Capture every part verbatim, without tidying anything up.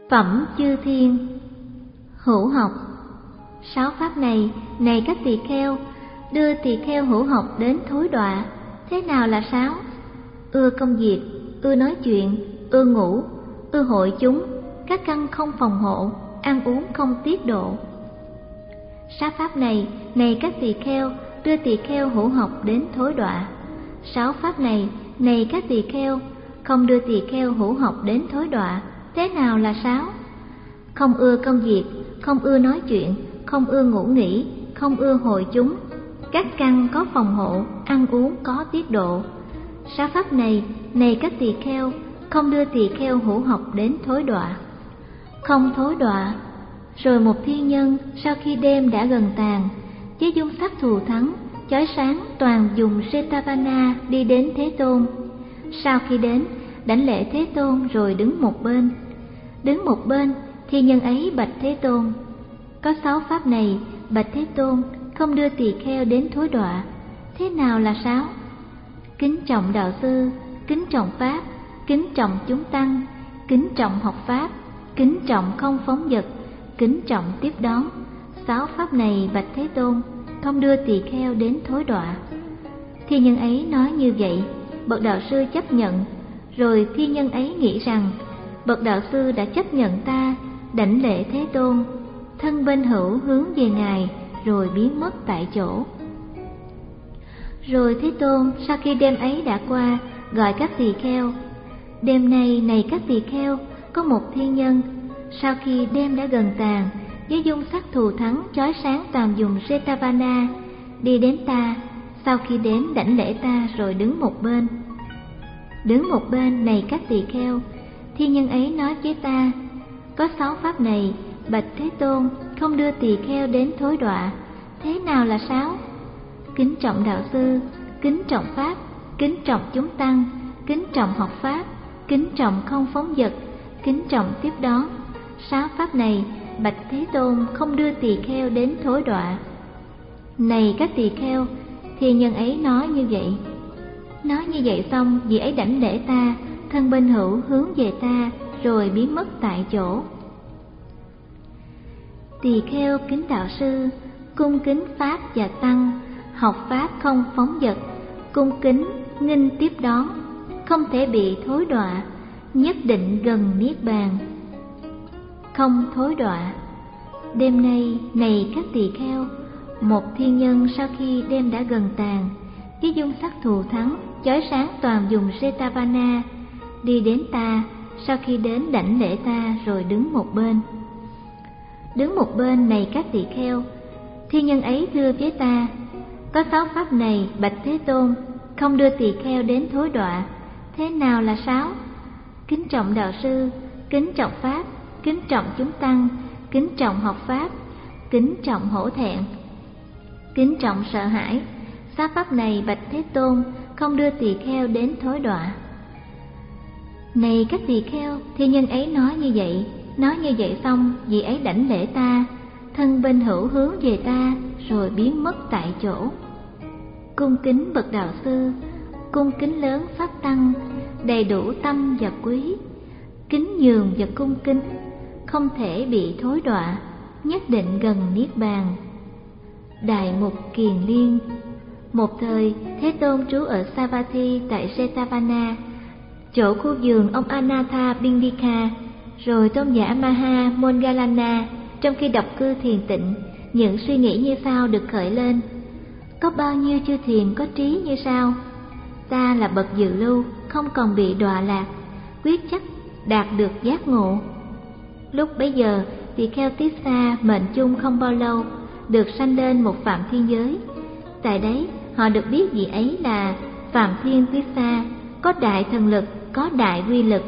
Phẩm chư thiên. Hữu học. Sáu pháp này, này các tỳ kheo, đưa tỳ kheo hữu học đến thối đọa. Thế nào là sáu? Ưa công việc, ưa nói chuyện, ưa ngủ, ưa hội chúng, các căn không phòng hộ, ăn uống không tiết độ. Sáu pháp này, này các tỳ kheo, đưa tỳ kheo hữu học đến thối đọa. Sáu pháp này, này các tỳ kheo, không đưa tỳ kheo hữu học đến thối đọa. Thế nào là sáu? Không ưa công việc, không ưa nói chuyện, không ưa ngủ nghỉ, không ưa hội chúng, các căn có phòng hộ, ăn uống có tiết độ. Sáu pháp này, này các tỳ kheo, không đưa tỳ kheo hữu học đến thối đọa. Không thối đọa. Rồi một thiên nhân sau khi đêm đã gần tàn, với dung sắc thù thắng, chói sáng toàn dùng Jetavana đi đến Thế Tôn. Sau khi đến, đảnh lễ Thế Tôn rồi đứng một bên. Đứng một bên, thiên nhân ấy bạch Thế Tôn: có sáu pháp này, bạch Thế Tôn, không đưa tỳ kheo đến thối đọa. Thế nào là sáu? Kính trọng đạo sư, kính trọng pháp, kính trọng chúng tăng, kính trọng học pháp, kính trọng không phóng dật, kính trọng tiếp đón. Sáu pháp này bạch Thế Tôn, không đưa tỳ kheo đến thối đọa. Thiên nhân ấy nói như vậy, bậc đạo sư chấp nhận. Rồi thiên nhân ấy nghĩ rằng bậc đạo sư đã chấp nhận ta, đảnh lễ Thế Tôn, thân bên hữu hướng về ngài, rồi biến mất tại chỗ. Rồi Thế Tôn sau khi đêm ấy đã qua, gọi các tỳ kheo: đêm nay, này các tỳ kheo, có một thiên nhân sau khi đêm đã gần tàn, với dung sắc thù thắng chói sáng toàn dùng Jetavana đi đến ta. Sau khi đến, đảnh lễ ta rồi đứng một bên. Đứng một bên, này các tỳ kheo, thiên nhân ấy nói với ta: có sáu pháp này, bạch Thế Tôn, không đưa tỳ kheo đến thối đọa. Thế nào là sáu? Kính trọng đạo sư, kính trọng pháp, kính trọng chúng tăng, kính trọng học pháp, kính trọng không phóng dật, kính trọng tiếp đón. Sáu pháp này, bạch Thế Tôn, không đưa tỳ kheo đến thối đọa. Này các tỳ kheo, thiên nhân ấy nói như vậy. Nói như vậy xong, vị ấy đảnh lễ ta, thân bên hữu hướng về ta, rồi biến mất tại chỗ. Tỳ kheo kính đạo sư, cung kính pháp và tăng, học pháp không phóng dật, cung kính nghinh tiếp đón, không thể bị thối đọa, nhất định gần niết bàn. Không thối đọa. Đêm nay, này các tỳ kheo, một thiên nhân sau khi đêm đã gần tàn, với dung sắc thù thắng chói sáng toàn dùng Jetavana đi đến ta. Sau khi đến, đảnh lễ ta rồi đứng một bên. Đứng một bên, này các tỳ kheo, thiên nhân ấy thưa với ta: có sáu pháp này, bạch Thế Tôn, không đưa tỳ kheo đến thối đọa. Thế nào là sáu? Kính trọng đạo sư, kính trọng pháp, kính trọng chúng tăng, kính trọng học pháp, kính trọng hổ thẹn, kính trọng sợ hãi. Sáu pháp này, bạch Thế Tôn, không đưa tỳ kheo đến thối đọa. Này các tỳ kheo, thiên nhân ấy nói như vậy. Nói như vậy xong, vị ấy đảnh lễ ta, thân bên hữu hướng về ta, rồi biến mất tại chỗ. Cung kính bậc đạo sư, cung kính lớn pháp tăng, đầy đủ tâm và quý, kính nhường và cung kính, không thể bị thối đọa, nhất định gần niết bàn. Đại mục Kiền Liên. Một thời, Thế Tôn trú ở Savatthi tại Jetavana, chỗ khu vườn ông Anatha Bindika. Rồi tôn giả Maha Moggallana trong khi độc cư thiền tịnh, những suy nghĩ như sau được khởi lên: có bao nhiêu chư thiền có trí như sau? Ta là bậc dự lưu, không còn bị đọa lạc, quyết chắc đạt được giác ngộ. Lúc bấy giờ, tỳ kheo Tissa mệnh chung không bao lâu được sanh lên một Phạm Thiên giới. Tại đấy, họ được biết vị ấy là Phạm Thiên Tissa, có đại thần lực, có đại quy lực.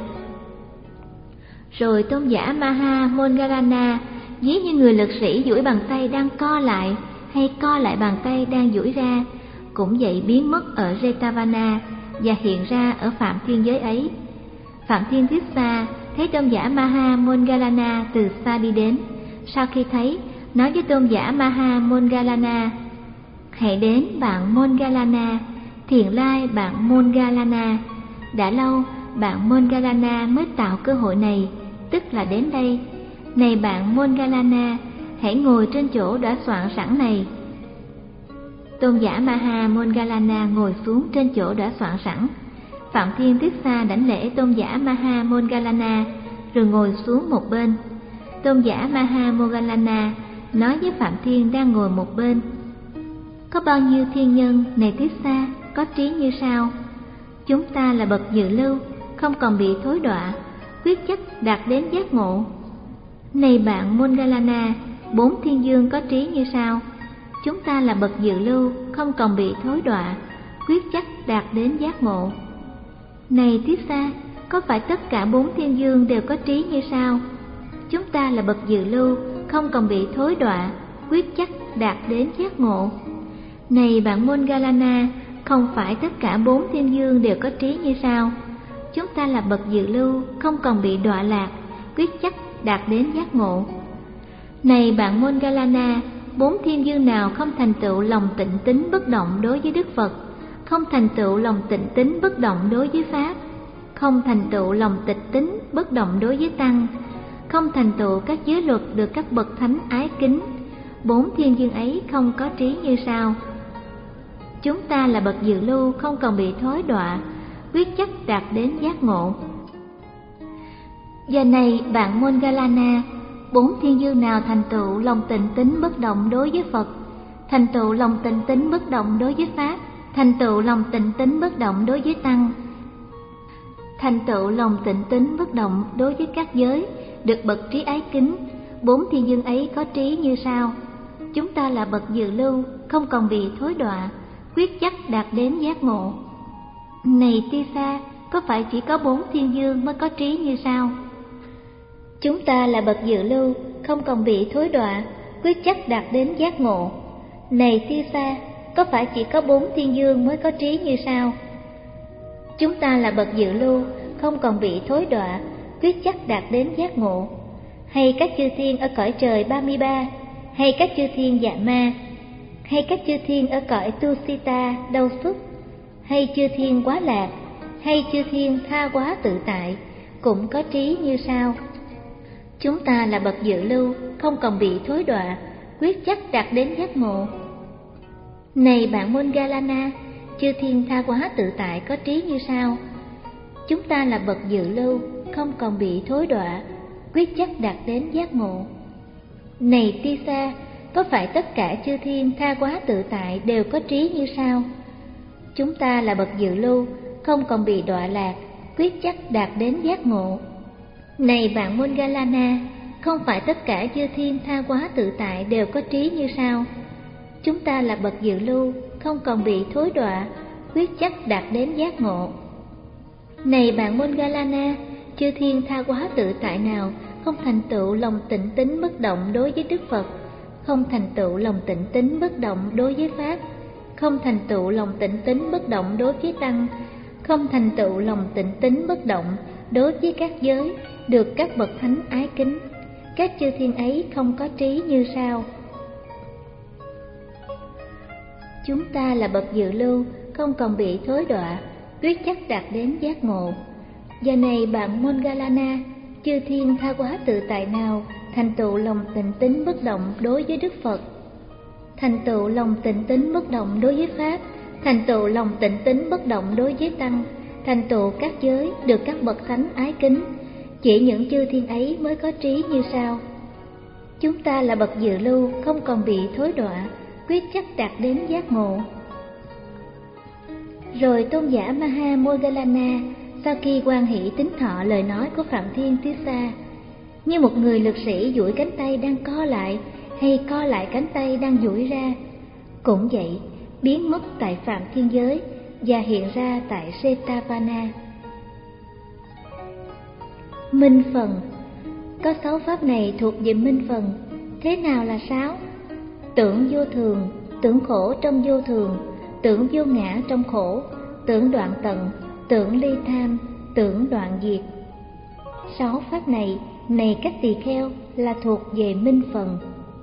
Rồi tôn giả Maha Moggallana ví như người lực sĩ duỗi bàn tay đang co lại, hay co lại bàn tay đang duỗi ra, cũng vậy biến mất ở Jetavana và hiện ra ở Phạm Thiên giới ấy. Phạm Thiên Tissa thấy tôn giả Maha Moggallana từ xa đi đến. Sau khi thấy, nói với tôn giả Maha Moggallana: hãy đến bạn Moggallana, thiện lai bạn Moggallana. Đã lâu, bạn Moggallana mới tạo cơ hội này, tức là đến đây. Này bạn Moggallana, hãy ngồi trên chỗ đã soạn sẵn này. Tôn giả Maha Moggallana ngồi xuống trên chỗ đã soạn sẵn. Phạm Thiên Tissa đảnh lễ tôn giả Maha Moggallana rồi ngồi xuống một bên. Tôn giả Maha Moggallana nói với Phạm Thiên đang ngồi một bên: có bao nhiêu thiên nhân này Tissa có trí như sau? Chúng ta là bậc dự lưu, không còn bị thối đọa, quyết chắc đạt đến giác ngộ. Này bạn Moggallana, bốn thiên dương có trí như sau? Chúng ta là bậc dự lưu, không còn bị thối đọa, quyết chắc đạt đến giác ngộ. Này Tissa, có phải tất cả bốn thiên dương đều có trí như sau? Chúng ta là bậc dự lưu, không còn bị thối đọa, quyết chắc đạt đến giác ngộ. Này bạn Moggallana, không phải tất cả bốn thiên dương đều có trí như sau? Chúng ta là bậc dự lưu, không còn bị đọa lạc, quyết chắc đạt đến giác ngộ. Này bạn Moggallana, bốn thiên dương nào không thành tựu lòng tịnh tín bất động đối với Đức Phật, không thành tựu lòng tịnh tín bất động đối với Pháp, không thành tựu lòng tịch tín bất động đối với Tăng, không thành tựu các giới luật được các bậc thánh ái kính, bốn thiên dương ấy không có trí như sau? Chúng ta là bậc dự lưu, không còn bị thối đọa, quyết chắc đạt đến giác ngộ. Giờ này bạn Moggallana, bốn thiên dương nào thành tựu lòng tịnh tín bất động đối với Phật, thành tựu lòng tịnh tín bất động đối với Pháp, thành tựu lòng tịnh tín bất động đối với Tăng, thành tựu lòng tịnh tín bất động đối với các giới được bậc trí ái kính, bốn thiên dương ấy có trí như sau? Chúng ta là bậc dự lưu, không còn bị thối đọa, quyết chắc đạt đến giác ngộ. Này Tissa, có phải chỉ có bốn thiên dương mới có trí như sau? Chúng ta là bậc dự lưu, không còn bị thối đọa, quyết chắc đạt đến giác ngộ. Này Tissa, có phải chỉ có bốn thiên dương mới có trí như sau? Chúng ta là bậc dự lưu, không còn bị thối đọa, quyết chắc đạt đến giác ngộ. Hay các chư thiên ở cõi trời ba mươi ba, hay các chư thiên dạ ma, hay các chư thiên ở cõi Tusita đau xuất, hay chư thiên quá lạc, hay chư thiên tha quá tự tại, cũng có trí như sau? Chúng ta là bậc dự lưu, không còn bị thối đọa, quyết chắc đạt đến giác ngộ. Này bạn Moggallana, chư thiên tha quá tự tại có trí như sau? Chúng ta là bậc dự lưu, không còn bị thối đọa, quyết chắc đạt đến giác ngộ. Này Tissa, có phải tất cả chư thiên tha quá tự tại đều có trí như sau? Chúng ta là bậc dự lưu, không còn bị đọa lạc, quyết chắc đạt đến giác ngộ. Này bạn Moggallana, không phải tất cả chư thiên tha quá tự tại đều có trí như sau? Chúng ta là bậc dự lưu, không còn bị thối đọa, quyết chắc đạt đến giác ngộ. Này bạn Moggallana, chư thiên tha quá tự tại nào không thành tựu lòng tịnh tín bất động đối với Đức Phật, không thành tựu lòng tịnh tín bất động đối với Pháp, không thành tựu lòng tịnh tín bất động đối với Tăng, không thành tựu lòng tịnh tín bất động đối với các giới được các bậc thánh ái kính, các chư thiên ấy không có trí như sau? Chúng ta là bậc dự lưu, không còn bị thối đọa, quyết chắc đạt đến giác ngộ. Giờ này bạn Moggallana, chư thiên tha quá tự tại nào thành tựu lòng tịnh tín bất động đối với Đức Phật, thành tựu lòng tịnh tín bất động đối với Pháp, thành tựu lòng tịnh tín bất động đối với Tăng, thành tựu các giới được các bậc thánh ái kính, chỉ những chư thiên ấy mới có trí như sau? Chúng ta là bậc dự lưu, không còn bị thối đọa, quyết chắc đạt đến giác ngộ. Rồi tôn giả Maha Moggallana sau khi hoan hỷ tín thọ lời nói của Phạm Thiên Tissa, như một người lực sĩ duỗi cánh tay đang co lại, hay co lại cánh tay đang duỗi ra, cũng vậy biến mất tại Phạm Thiên giới và hiện ra tại Setavana. Minh phần. Có sáu pháp này thuộc về minh phần. Thế nào là sáu? Tưởng vô thường, tưởng khổ trong vô thường, tưởng vô ngã trong khổ, tưởng đoạn tận, tưởng ly tham, tưởng đoạn diệt. Sáu pháp này, này các tỳ kheo, là thuộc về minh phần.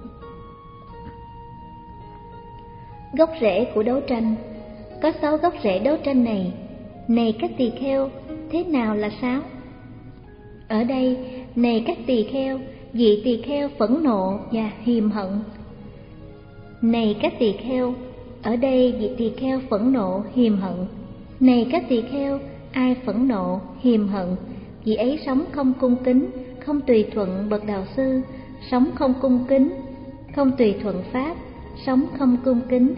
Gốc rễ của đấu tranh. Có sáu gốc rễ đấu tranh này, này các tỳ kheo, thế nào là sáu? Ở đây, Này các tỳ kheo, vị tỳ kheo phẫn nộ và hiềm hận. Này các tỳ kheo, ở đây vị tỳ kheo phẫn nộ hiềm hận. Này các tỳ kheo, ai phẫn nộ hiềm hận, vị ấy sống không cung kính, không tùy thuận bậc đạo sư, sống không cung kính, không tùy thuận pháp, sống không cung kính,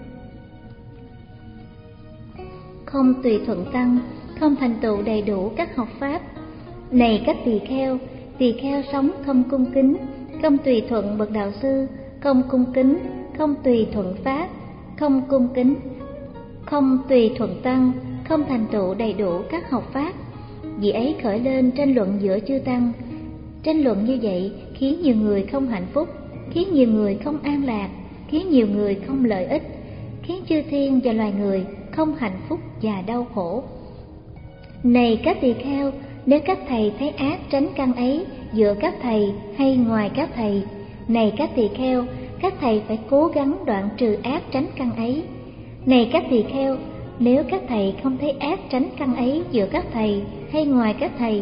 không tùy thuận tăng, không thành tựu đầy đủ các học pháp. Này các tỳ kheo, tỳ kheo sống không cung kính, không tùy thuận bậc đạo sư, không cung kính, không tùy thuận pháp, không cung kính, không tùy thuận tăng, không thành tựu đầy đủ các học pháp. Vì ấy khởi lên tranh luận giữa chư tăng. Tranh luận như vậy khiến nhiều người không hạnh phúc, khiến nhiều người không an lạc, khiến nhiều người không lợi ích, khiến chư thiên và loài người không hạnh phúc và đau khổ. Này các tỳ kheo, nếu các thầy thấy ác tránh căn ấy giữa các thầy hay ngoài các thầy, này các tỳ kheo, các thầy phải cố gắng đoạn trừ ác tránh căn ấy. Này các tỳ kheo, nếu các thầy không thấy ác tránh căn ấy giữa các thầy hay ngoài các thầy,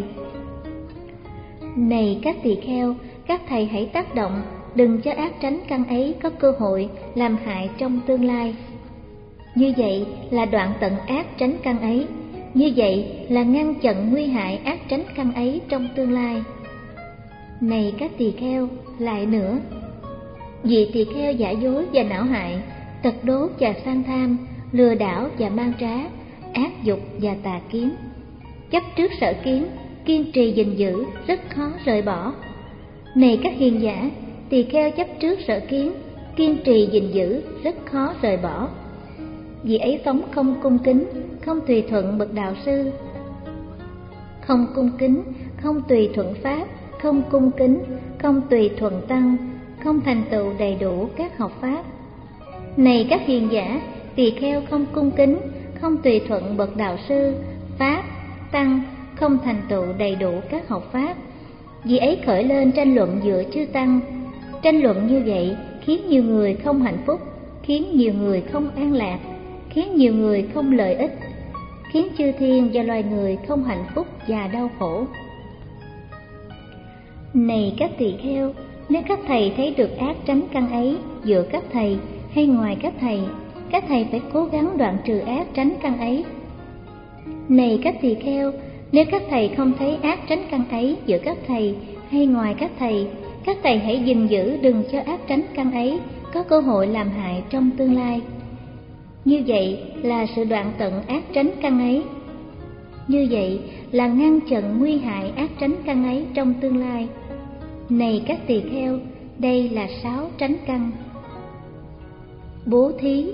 này các tỳ kheo, các thầy hãy tác động, đừng cho ác tránh căn ấy có cơ hội làm hại trong tương lai. Như vậy là đoạn tận ác tránh căn ấy, như vậy là ngăn chặn nguy hại ác tránh căn ấy trong tương lai. Này các tỳ kheo, lại nữa, vì tỳ kheo giả dối và não hại, tật đố và sang tham, lừa đảo và mang trá, ác dục và tà kiến, chấp trước sở kiến, kiên trì gìn giữ, rất khó rời bỏ. Này các hiền giả, tỳ kheo chấp trước sở kiến, kiên trì gìn giữ, rất khó rời bỏ. Vì ấy sống không cung kính, không tùy thuận bậc đạo sư, không cung kính, không tùy thuận pháp, không cung kính, không tùy thuận tăng, không thành tựu đầy đủ các học pháp. Này các hiền giả, tỳ kheo không cung kính, không tùy thuận bậc đạo sư, pháp, tăng, không thành tựu đầy đủ các học pháp. Vì ấy khởi lên tranh luận giữa chư tăng. Tranh luận như vậy khiến nhiều người không hạnh phúc, khiến nhiều người không an lạc, khiến nhiều người không lợi ích, khiến chư thiên và loài người không hạnh phúc và đau khổ. Này các tỳ kheo, nếu các thầy thấy được ác tránh căn ấy giữa các thầy hay ngoài các thầy, các thầy phải cố gắng đoạn trừ ác tránh căn ấy. Này các tỳ kheo, nếu các thầy không thấy ác tránh căn ấy giữa các thầy hay ngoài các thầy, các thầy hãy gìn giữ đừng cho ác tránh căn ấy có cơ hội làm hại trong tương lai. Như vậy là sự đoạn tận ác tránh căn ấy. Như vậy là ngăn chặn nguy hại ác tránh căn ấy trong tương lai. Này các tỳ kheo, đây là sáu tránh căn. Bố thí.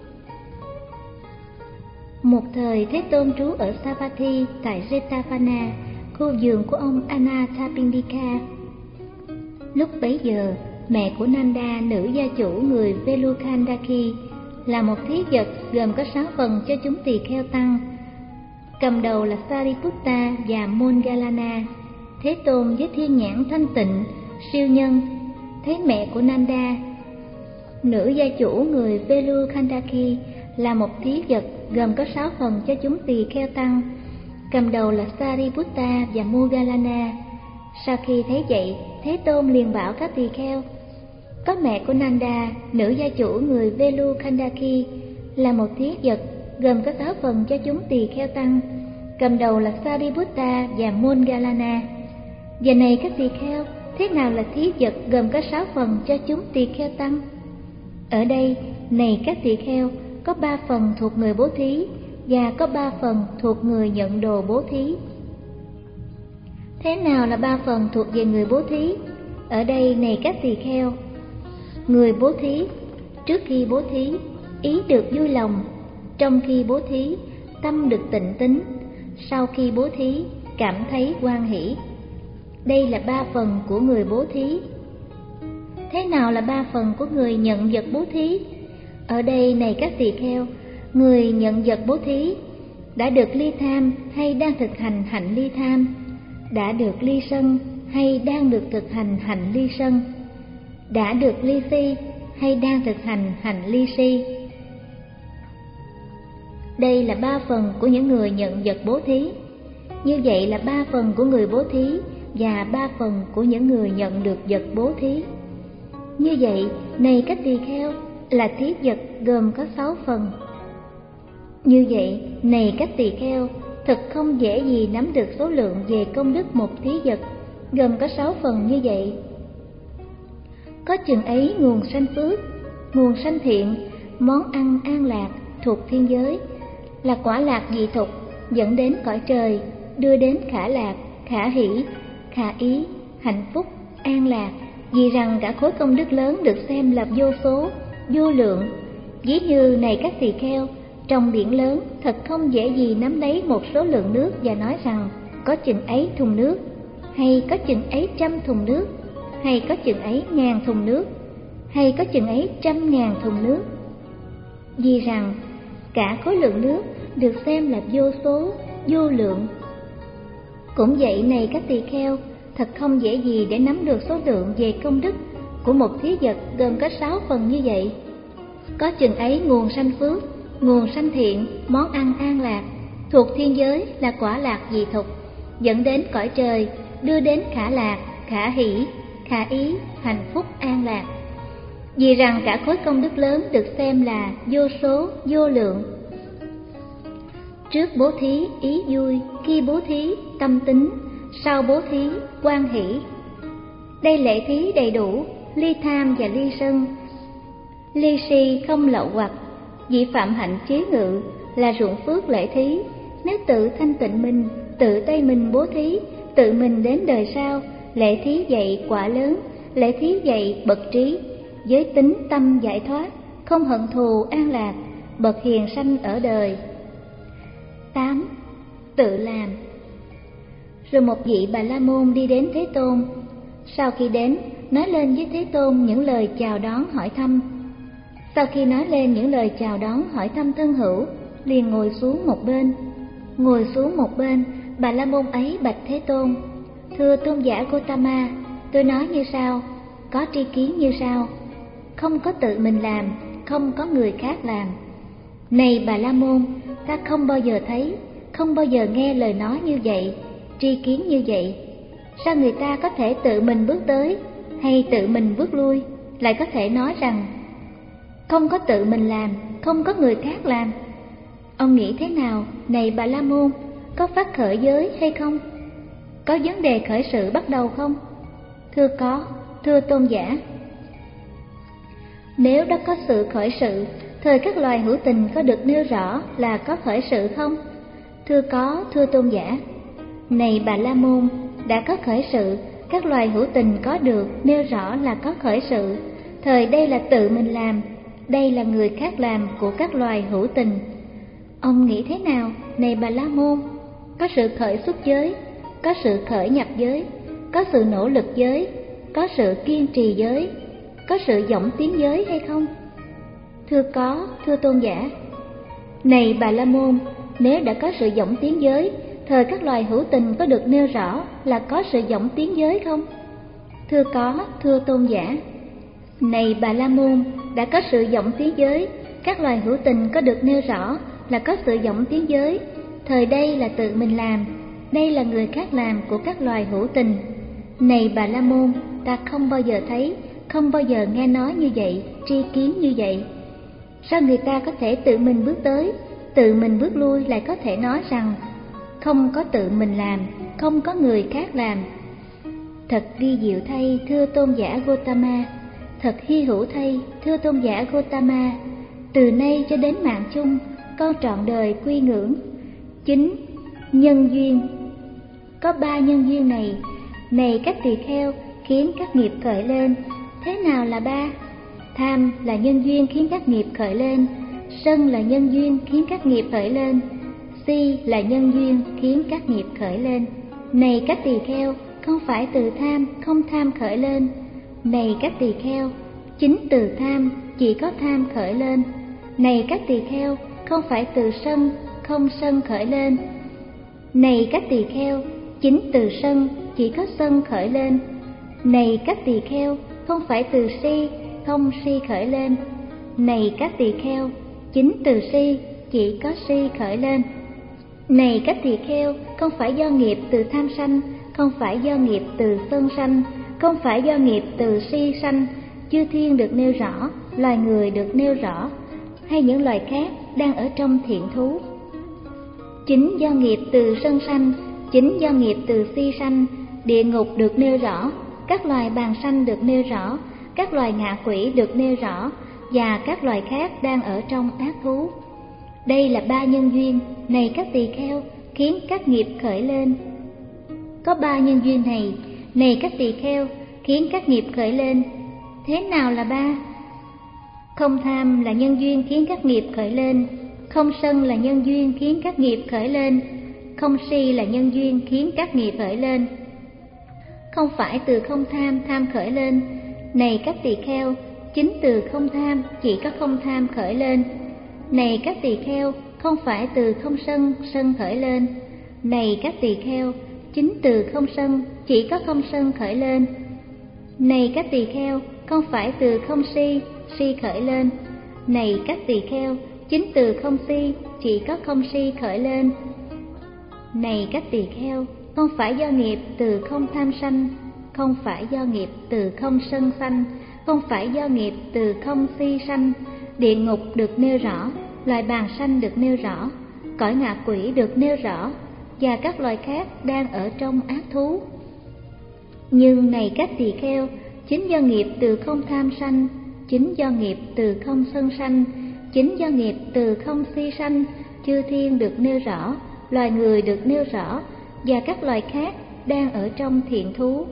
Một thời Thế Tôn trú ở Savatthi tại Jetavana, khu vườn của ông Anathapindika. Lúc bấy giờ, mẹ của Nanda, nữ gia chủ người Velukhandaki, là một thí vật gồm có sáu phần cho chúng tỳ kheo tăng. Cầm đầu là Sariputta và Moggallana. Thế Tôn với thiên nhãn thanh tịnh, siêu nhân, thấy mẹ của Nanda, nữ gia chủ người Velukhandaki, là một thí vật gồm có sáu phần cho chúng tỳ kheo tăng. Cầm đầu là Sariputta và Moggallana. Sau khi thấy vậy, Thế Tôn liền bảo các tỳ kheo: có mẹ của Nanda, nữ gia chủ người Velukhandaki, là một thí vật gồm có sáu phần cho chúng tỳ kheo tăng. Cầm đầu là Sariputta và Moggallana. Giờ này các tỳ kheo, thế nào là thí vật gồm có sáu phần cho chúng tỳ kheo tăng? Ở đây, này các tỳ kheo, có ba phần thuộc người bố thí và có ba phần thuộc người nhận đồ bố thí. Thế nào là ba phần thuộc về người bố thí? Ở đây, này các tỳ kheo, người bố thí, trước khi bố thí, ý được vui lòng; trong khi bố thí, tâm được tịnh tín; sau khi bố thí, cảm thấy hoan hỷ. Đây là ba phần của người bố thí. Thế nào là ba phần của người nhận vật bố thí? Ở đây, này các tỳ kheo, người nhận vật bố thí đã được ly tham hay đang thực hành hạnh ly tham, đã được ly sân hay đang được thực hành hạnh ly sân, đã được ly si hay đang thực hành hạnh ly si. Đây là ba phần của những người nhận vật bố thí. Như vậy là ba phần của người bố thí và ba phần của những người nhận được vật bố thí. Như vậy, này các tỳ kheo, là thí vật gồm có sáu phần. Như vậy, này các tỳ kheo, thật không dễ gì nắm được số lượng về công đức một thí vật gồm có sáu phần như vậy. Có chừng ấy nguồn sanh phước, nguồn sanh thiện, món ăn an lạc thuộc thiên giới, là quả lạc dị thục, dẫn đến cõi trời, đưa đến khả lạc, khả hỷ, khả ý, hạnh phúc, an lạc. Vì rằng cả khối công đức lớn được xem là vô số, vô lượng. Ví như này các tỳ kheo, trong biển lớn thật không dễ gì nắm lấy một số lượng nước và nói rằng có chừng ấy thùng nước, hay có chừng ấy trăm thùng nước, hay có chừng ấy ngàn thùng nước, hay có chừng ấy trăm ngàn thùng nước. Vì rằng cả khối lượng nước được xem là vô số, vô lượng. Cũng vậy này các tỳ kheo, thật không dễ gì để nắm được số lượng về công đức của một thí vật gồm có sáu phần như vậy. Có chừng ấy nguồn sanh phước, nguồn sanh thiện, món ăn an lạc thuộc thiên giới, là quả lạc dị thục, dẫn đến cõi trời, đưa đến khả lạc, khả hỷ, khả ý, hạnh phúc, an lạc. Vì rằng cả khối công đức lớn được xem là vô số, vô lượng. Trước bố thí ý vui, khi bố thí tâm tính, sau bố thí quan hỷ. Đây lễ thí đầy đủ, ly tham và ly sân, ly si không lậu hoặc, vị phạm hạnh chế ngự, là ruộng phước lễ thí. Nếu tự thanh tịnh mình, tự tay mình bố thí, tự mình đến đời sau, lễ thí dạy quả lớn, lễ thí dạy bậc trí, giới tính tâm giải thoát, không hận thù an lạc, bậc hiền sanh ở đời. tám. Tự làm. Rồi một vị Bà La Môn đi đến Thế Tôn. Sau khi đến, nói lên với Thế Tôn những lời chào đón hỏi thăm. Sau khi nói lên những lời chào đón hỏi thăm thân hữu, liền ngồi xuống một bên. Ngồi xuống một bên, Bà La Môn ấy bạch Thế Tôn: Thưa tôn giả Gotama, tôi nói như sau, có tri kiến như sau: không có tự mình làm, không có người khác làm. Này Bà La Môn, ta không bao giờ thấy, không bao giờ nghe lời nói như vậy, tri kiến như vậy. Sao người ta có thể tự mình bước tới, hay tự mình bước lui, lại có thể nói rằng không có tự mình làm, không có người khác làm? Ông nghĩ thế nào, này Bà La Môn, có phát khởi giới hay không? Có vấn đề khởi sự bắt đầu không? Thưa có, thưa tôn giả. Nếu đã có sự khởi sự, thời các loài hữu tình có được nêu rõ là có khởi sự không? Thưa có, thưa tôn giả. Này Bà La Môn, đã có khởi sự, các loài hữu tình có được nêu rõ là có khởi sự, thời đây là tự mình làm, đây là người khác làm của các loài hữu tình. Ông nghĩ thế nào, này Bà La Môn? Có sự khởi xuất giới, có sự khởi nhập giới, có sự nỗ lực giới, có sự kiên trì giới, có sự dõng tiến giới hay không? Thưa có, thưa tôn giả. Này Bà La Môn, nếu đã có sự dõng tiến giới, thời các loài hữu tình có được nêu rõ là có sự dõng tiến giới không? Thưa có, thưa tôn giả. Này Bà La Môn, đã có sự dõng tiến giới, các loài hữu tình có được nêu rõ là có sự dõng tiến giới, thời đây là tự mình làm, đây là người khác làm của các loài hữu tình. Này Bà La Môn, ta không bao giờ thấy, không bao giờ nghe nói như vậy, tri kiến như vậy. Sao người ta có thể tự mình bước tới, tự mình bước lui, lại có thể nói rằng không có tự mình làm, không có người khác làm? Thật vi diệu thay, thưa tôn giả Gotama, thật hy hữu thay, thưa tôn giả Gotama. Từ nay cho đến mạng chung, con trọn đời quy ngưỡng. Chính nhân duyên. Có ba nhân duyên này, này các tỳ kheo, khiến các nghiệp khởi lên. Thế nào là ba? Tham là nhân duyên khiến các nghiệp khởi lên, sân là nhân duyên khiến các nghiệp khởi lên, si là nhân duyên khiến các nghiệp khởi lên. Này các tỳ kheo, không phải từ tham, không tham khởi lên. Này các tỳ kheo, chính từ tham, chỉ có tham khởi lên. Này các tỳ kheo, không phải từ sân, không sân khởi lên. Này các tỳ kheo, chính từ sân, chỉ có sân khởi lên. Này các tỳ kheo, không phải từ si, không si khởi lên. Này các tỳ kheo, chính từ si, chỉ có si khởi lên. Này các tỳ kheo, không phải do nghiệp từ tham sanh, không phải do nghiệp từ sân sanh, không phải do nghiệp từ si sanh. Chư thiên được nêu rõ, loài người được nêu rõ, hay những loài khác đang ở trong thiện thú. Chính do nghiệp từ sân sanh, chính do nghiệp từ si sanh, địa ngục được nêu rõ, các loài bàng sanh được nêu rõ, các loài ngạ quỷ được nêu rõ, và các loài khác đang ở trong ác thú. Đây là ba nhân duyên, này các tỳ kheo, khiến các nghiệp khởi lên. Có ba nhân duyên này, này các tỳ kheo, khiến các nghiệp khởi lên. Thế nào là ba? Không tham là nhân duyên khiến các nghiệp khởi lên, không sân là nhân duyên khiến các nghiệp khởi lên, không si là nhân duyên khiến các nghiệp khởi lên. Không phải từ không tham tham khởi lên, này các tỳ kheo, chính từ không tham chỉ có không tham khởi lên. Này các tỳ kheo, không phải từ không sân sân khởi lên. Này các tỳ kheo, chính từ không sân chỉ có không sân khởi lên. Này các tỳ kheo, không phải từ không si si khởi lên. Này các tỳ kheo, chính từ không si chỉ có không si khởi lên. Này các tỳ kheo, không phải do nghiệp từ không tham sanh, không phải do nghiệp từ không sân sanh, không phải do nghiệp từ không si sanh. Địa ngục được nêu rõ, loài bàng sanh được nêu rõ, cõi ngạ quỷ được nêu rõ, và các loài khác đang ở trong ác thú. Nhưng này các tỳ kheo, chính do nghiệp từ không tham sanh, chính do nghiệp từ không sân sanh, chính do nghiệp từ không si sanh, chư thiên được nêu rõ, loài người được nêu rõ, và các loài khác đang ở trong thiện thú.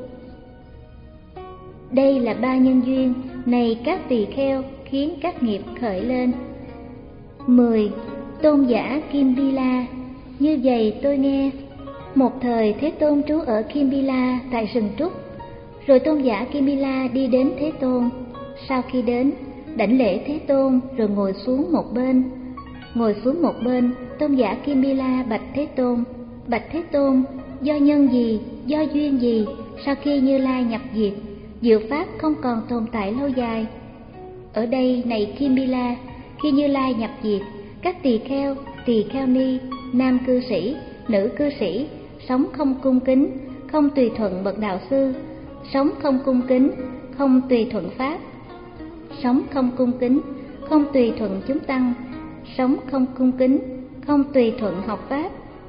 Đây là ba nhân duyên, này các tỳ kheo, khiến các nghiệp khởi lên. mười. Tôn giả Kimbila. Như vậy tôi nghe, một thời Thế Tôn trú ở Kimbila tại rừng trúc. Rồi tôn giả Kimbila đi đến Thế Tôn. Sau khi đến, đảnh lễ Thế Tôn rồi ngồi xuống một bên. Ngồi xuống một bên, tôn giả Kimbila bạch Thế Tôn: Bạch Thế Tôn, do nhân gì, do duyên gì, sau khi Như Lai nhập diệt, diệu pháp không còn tồn tại lâu dài? Ở đây này Kimbila, khi Như Lai nhập diệt, các tỳ kheo, tỳ kheo ni, nam cư sĩ, nữ cư sĩ sống không cung kính, không tùy thuận bậc đạo sư, sống không cung kính, không tùy thuận pháp, sống không cung kính, không tùy thuận chúng tăng, sống không cung kính, không tùy thuận học pháp,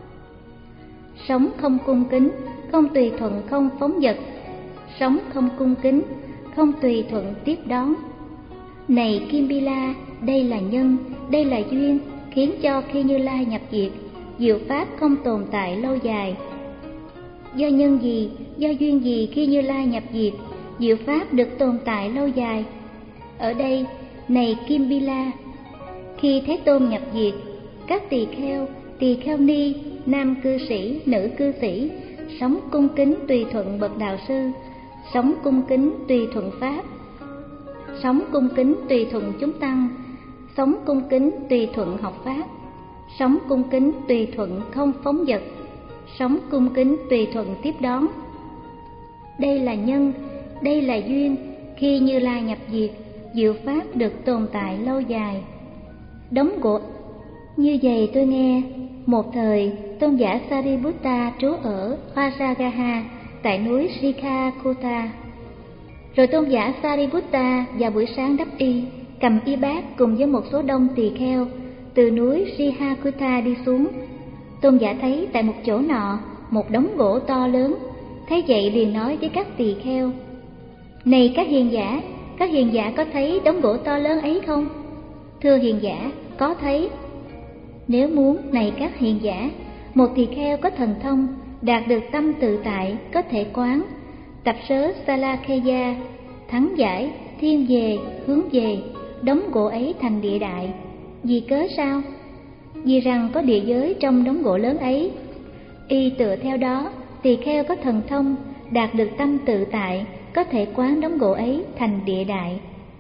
sống không cung kính, không tùy thuận không phóng dật, sống không cung kính, không tùy thuận tiếp đón. Này Kimbila, đây là nhân, đây là duyên, khiến cho khi Như Lai nhập diệt, diệu pháp không tồn tại lâu dài. Do nhân gì, do duyên gì khi Như Lai nhập diệt, diệu pháp được tồn tại lâu dài? Ở đây, này Kimbila, khi Thế Tôn nhập diệt, các tỳ kheo, tỳ kheo ni, nam cư sĩ, nữ cư sĩ sống cung kính tùy thuận bậc đạo sư, sống cung kính tùy thuận pháp, sống cung kính tùy thuận chúng tăng, sống cung kính tùy thuận học pháp, sống cung kính tùy thuận không phóng dật, sống cung kính tùy thuận tiếp đón. Đây là nhân, đây là duyên, khi Như Lai nhập diệt, diệu pháp được tồn tại lâu dài. Đống gỗ. Như vậy tôi nghe, một thời tôn giả Sariputta trú ở Vajragaha tại núi Sikhakuta. Rồi tôn giả Sariputta vào buổi sáng đắp y, cầm y bát cùng với một số đông tỳ kheo từ núi Sikhakuta đi xuống. Tôn giả thấy tại một chỗ nọ một đống gỗ to lớn, thấy vậy liền nói với các tỳ kheo: Này các hiền giả, các hiền giả có thấy đống gỗ to lớn ấy không? Thưa hiền giả, có thấy. Nếu muốn, này các hiền giả, một tỳ kheo có thần thông, đạt được tâm tự tại, có thể quán tập sớ Salakheya, thắng giải, thiên về, hướng về, đống gỗ ấy thành địa đại. Vì cớ sao? Vì rằng có địa giới trong đống gỗ lớn ấy. Y tựa theo đó, tỳ kheo có thần thông, đạt được tâm tự tại, có thể quán đống gỗ ấy thành địa đại.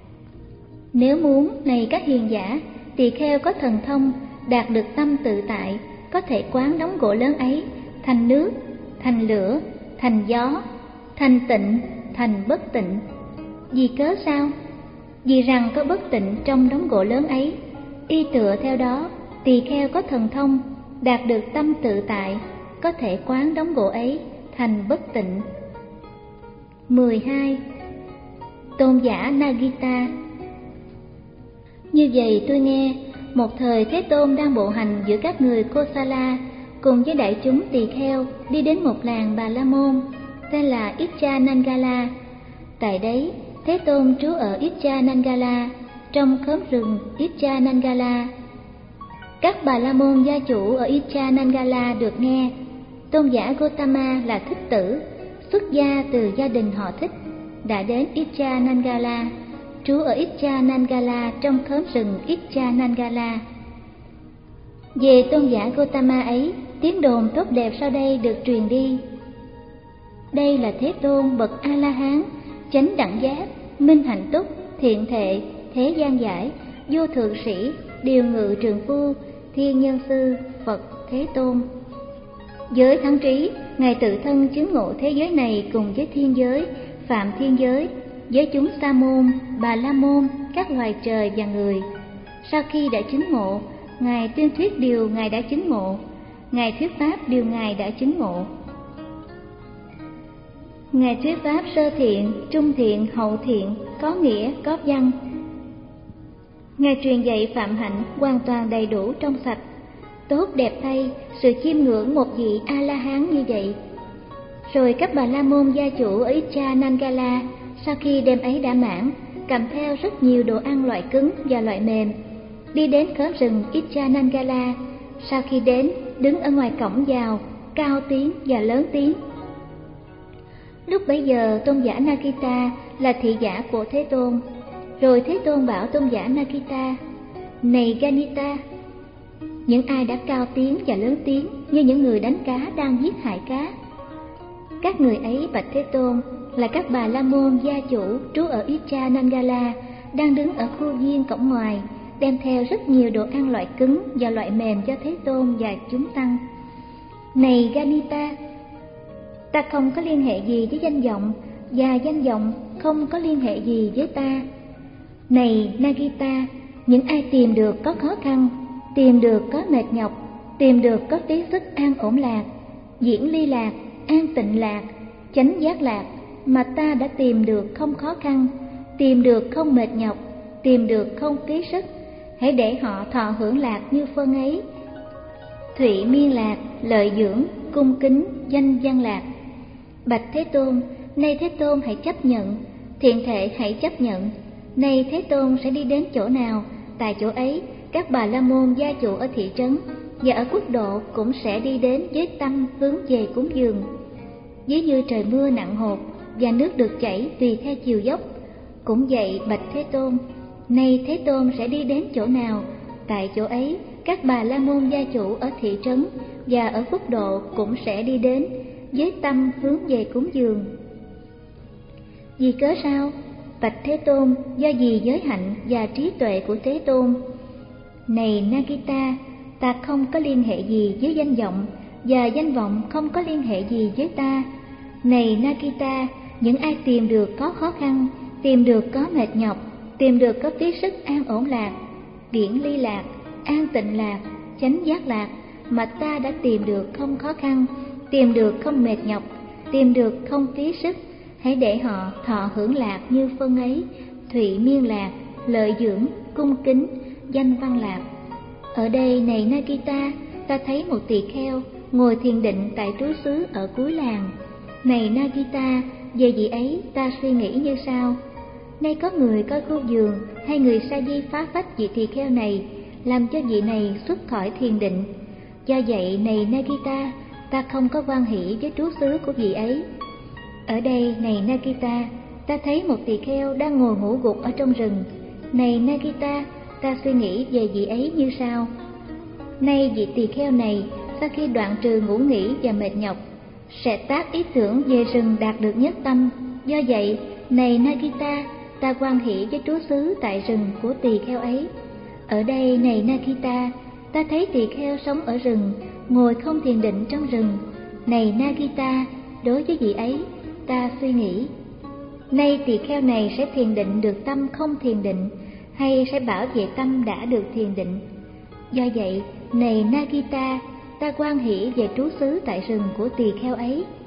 Nếu muốn, này các hiền giả, tỳ kheo có thần thông, đạt được tâm tự tại, có thể quán đống gỗ lớn ấy thành nước, thành lửa, thành gió, thành tịnh, thành bất tịnh. Vì cớ sao? Vì rằng có bất tịnh trong đống gỗ lớn ấy. Y tựa theo đó, tỳ kheo có thần thông, đạt được tâm tự tại, có thể quán đống gỗ ấy thành bất tịnh. mười hai. Tôn giả Nagita. Như vậy tôi nghe, một thời Thế Tôn đang bộ hành giữa các người Kosala cùng với đại chúng tỳ kheo đi đến một làng Bà La Môn tên là Ichanangala. Tại đấy, Thế Tôn trú ở Ichanangala, trong khóm rừng Ichanangala. Các Bà La Môn gia chủ ở Ichanangala được nghe tôn giả Gotama là Thích Tử, xuất gia từ gia đình họ Thích, đã đến Ichanangala, trú ở Ichanangala trong khóm rừng Ichanangala. Về tôn giả Gotama ấy, tiếng đồn tốt đẹp sau đây được truyền đi. Đây là Thế Tôn bậc A-la-hán, chánh đẳng giác, minh hạnh túc, thiện thệ, thế gian giải, vô thượng sĩ, điều ngự trường phu, thiên nhân sư, Phật Thế Tôn. Giới thắng trí, Ngài tự thân chứng ngộ thế giới này cùng với thiên giới, phạm thiên giới, với chúng sa môn, Bà La Môn, các loài trời và người. Sau khi đã chứng ngộ, Ngài tuyên thuyết điều Ngài đã chứng ngộ, Ngài thuyết pháp điều Ngài đã chứng ngộ. Ngài thuyết pháp sơ thiện, trung thiện, hậu thiện, có nghĩa, có văn. Ngài truyền dạy phạm hạnh hoàn toàn đầy đủ trong sạch. Tốt đẹp thay, sự chiêm ngưỡng một vị A-la-hán như vậy. Rồi các Bà La Môn gia chủ ở Ichanangala, sau khi đêm ấy đã mãn, cầm theo rất nhiều đồ ăn loại cứng và loại mềm, đi đến khóm rừng Ichanangala. Sau khi đến, đứng ở ngoài cổng vào, cao tiếng và lớn tiếng. Lúc bấy giờ tôn giả Nagita là thị giả của Thế Tôn. Rồi Thế Tôn bảo tôn giả Nagita: Này Ganita, những ai đã cao tiếng và lớn tiếng như những người đánh cá đang giết hại cá? Các người ấy, bạch Thế Tôn, là các Bà La Môn gia chủ trú ở Ichanangala, đang đứng ở khu viên cổng ngoài, đem theo rất nhiều đồ ăn loại cứng và loại mềm cho Thế Tôn và chúng tăng. Này Ganita, ta không có liên hệ gì với danh vọng, và danh vọng không có liên hệ gì với ta. Này Nagita, những ai tìm được có khó khăn, tìm được có mệt nhọc, tìm được có phí sức an ổn lạc, diễn ly lạc, an tịnh lạc, chánh giác lạc, mà ta đã tìm được không khó khăn, tìm được không mệt nhọc, tìm được không phí sức, hãy để họ thọ hưởng lạc như phân ấy. Thụy miên lạc, lợi dưỡng, cung kính, danh văn lạc. Bạch Thế Tôn, nay Thế Tôn hãy chấp nhận, thiện thệ hãy chấp nhận. Nay Thế Tôn sẽ đi đến chỗ nào, tại chỗ ấy các Bà La Môn gia chủ ở thị trấn và ở quốc độ cũng sẽ đi đến với tâm hướng về cúng dường. Ví như trời mưa nặng hột và nước được chảy tùy theo chiều dốc, cũng vậy bạch Thế Tôn, nay Thế Tôn sẽ đi đến chỗ nào, tại chỗ ấy các Bà La Môn gia chủ ở thị trấn và ở quốc độ cũng sẽ đi đến với tâm hướng về cúng dường. Vì cớ sao? Bạch Thế Tôn, do vì giới hạnh và trí tuệ của Thế Tôn. Này Nagita, ta không có liên hệ gì với danh vọng, và danh vọng không có liên hệ gì với ta. Này Nagita, những ai tìm được có khó khăn, tìm được có mệt nhọc, tìm được có phí sức an ổn lạc, viễn ly lạc, an tịnh lạc, chánh giác lạc, mà ta đã tìm được không khó khăn, tìm được không mệt nhọc, tìm được không phí sức, hãy để họ thọ hưởng lạc như phân ấy. Thụy miên lạc, lợi dưỡng, cung kính, danh văn lạc. Ở đây này Nagita, ta thấy một tỳ kheo ngồi thiền định tại trú xứ ở cuối làng. Này Nagita, về vị ấy ta suy nghĩ như sau: nay có người coi khu vườn hay người sa di phá phách vị tỳ kheo này, làm cho vị này xuất khỏi thiền định. Do vậy này Nagita, ta không có hoan hỷ với trú xứ của vị ấy. Ở đây này Nagita, ta thấy một tỳ kheo đang ngồi ngủ gục ở trong rừng. Này Nagita, ta suy nghĩ về vị ấy như sau: nay vị tỳ kheo này sau khi đoạn trừ ngủ nghỉ và mệt nhọc, sẽ tác ý tưởng về rừng đạt được nhất tâm. Do vậy này Nagita, ta hoan hỷ với trú xứ tại rừng của tỳ kheo ấy. Ở đây này Nagita, ta thấy tỳ kheo sống ở rừng, ngồi không thiền định trong rừng. Này Nagita, đối với vị ấy ta suy nghĩ: nay tỳ kheo này sẽ thiền định được tâm không thiền định, hay sẽ bảo vệ tâm đã được thiền định. Do vậy này Nagita, ta hoan hỷ về trú xứ tại rừng của tỳ kheo ấy.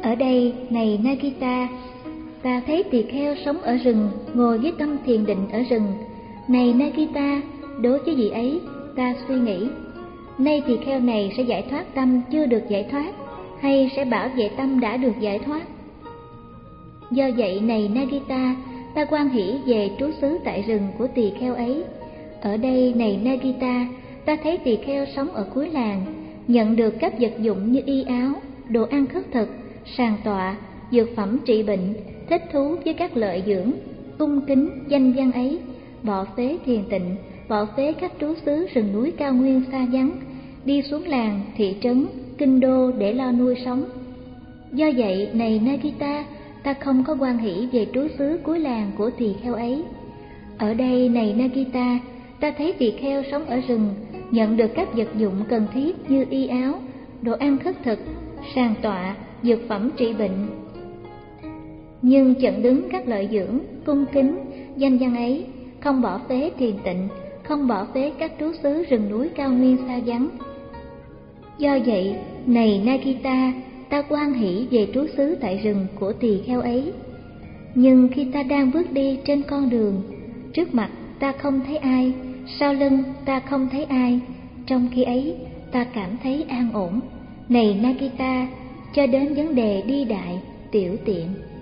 Ở đây, này Nagita, ta thấy tỳ kheo sống ở rừng, ngồi với tâm thiền định ở rừng. Này Nagita, đối với vị ấy, ta suy nghĩ, nay tỳ kheo này sẽ giải thoát tâm chưa được giải thoát, hay sẽ bảo vệ tâm đã được giải thoát. Do vậy, này Nagita, ta hoan hỷ về trú xứ tại rừng của tỳ kheo ấy. Ở đây, này Nagita, ta thấy tỳ kheo sống ở cuối làng, nhận được các vật dụng như y áo, đồ ăn khất thực, sàng tọa, dược phẩm trị bệnh, thích thú với các lợi dưỡng, cung kính danh văn ấy, bỏ phế thiền tịnh, bỏ phế các trú xứ rừng núi cao nguyên xa vắng, đi xuống làng, thị trấn, kinh đô để lo nuôi sống. Do vậy, này Nagita, ta không có hoan hỷ về trú xứ cuối làng của tỳ kheo ấy. Ở đây, này Nagita, ta thấy tỳ kheo sống ở rừng, nhận được các vật dụng cần thiết như y áo, đồ ăn khất thực, sàng tọa, dược phẩm trị bệnh. Nhưng chận đứng các lợi dưỡng, cung kính, danh văn ấy, không bỏ phế thiền tịnh, không bỏ phế các trú xứ rừng núi cao nguyên xa vắng. Do vậy, này Nagita, ta hoan hỷ về trú xứ tại rừng của tỳ kheo ấy. Nhưng khi ta đang bước đi trên con đường, trước mặt ta không thấy ai, sau lưng ta không thấy ai, trong khi ấy ta cảm thấy an ổn. Này Nagita, cho đến vấn đề đi đại, tiểu tiện.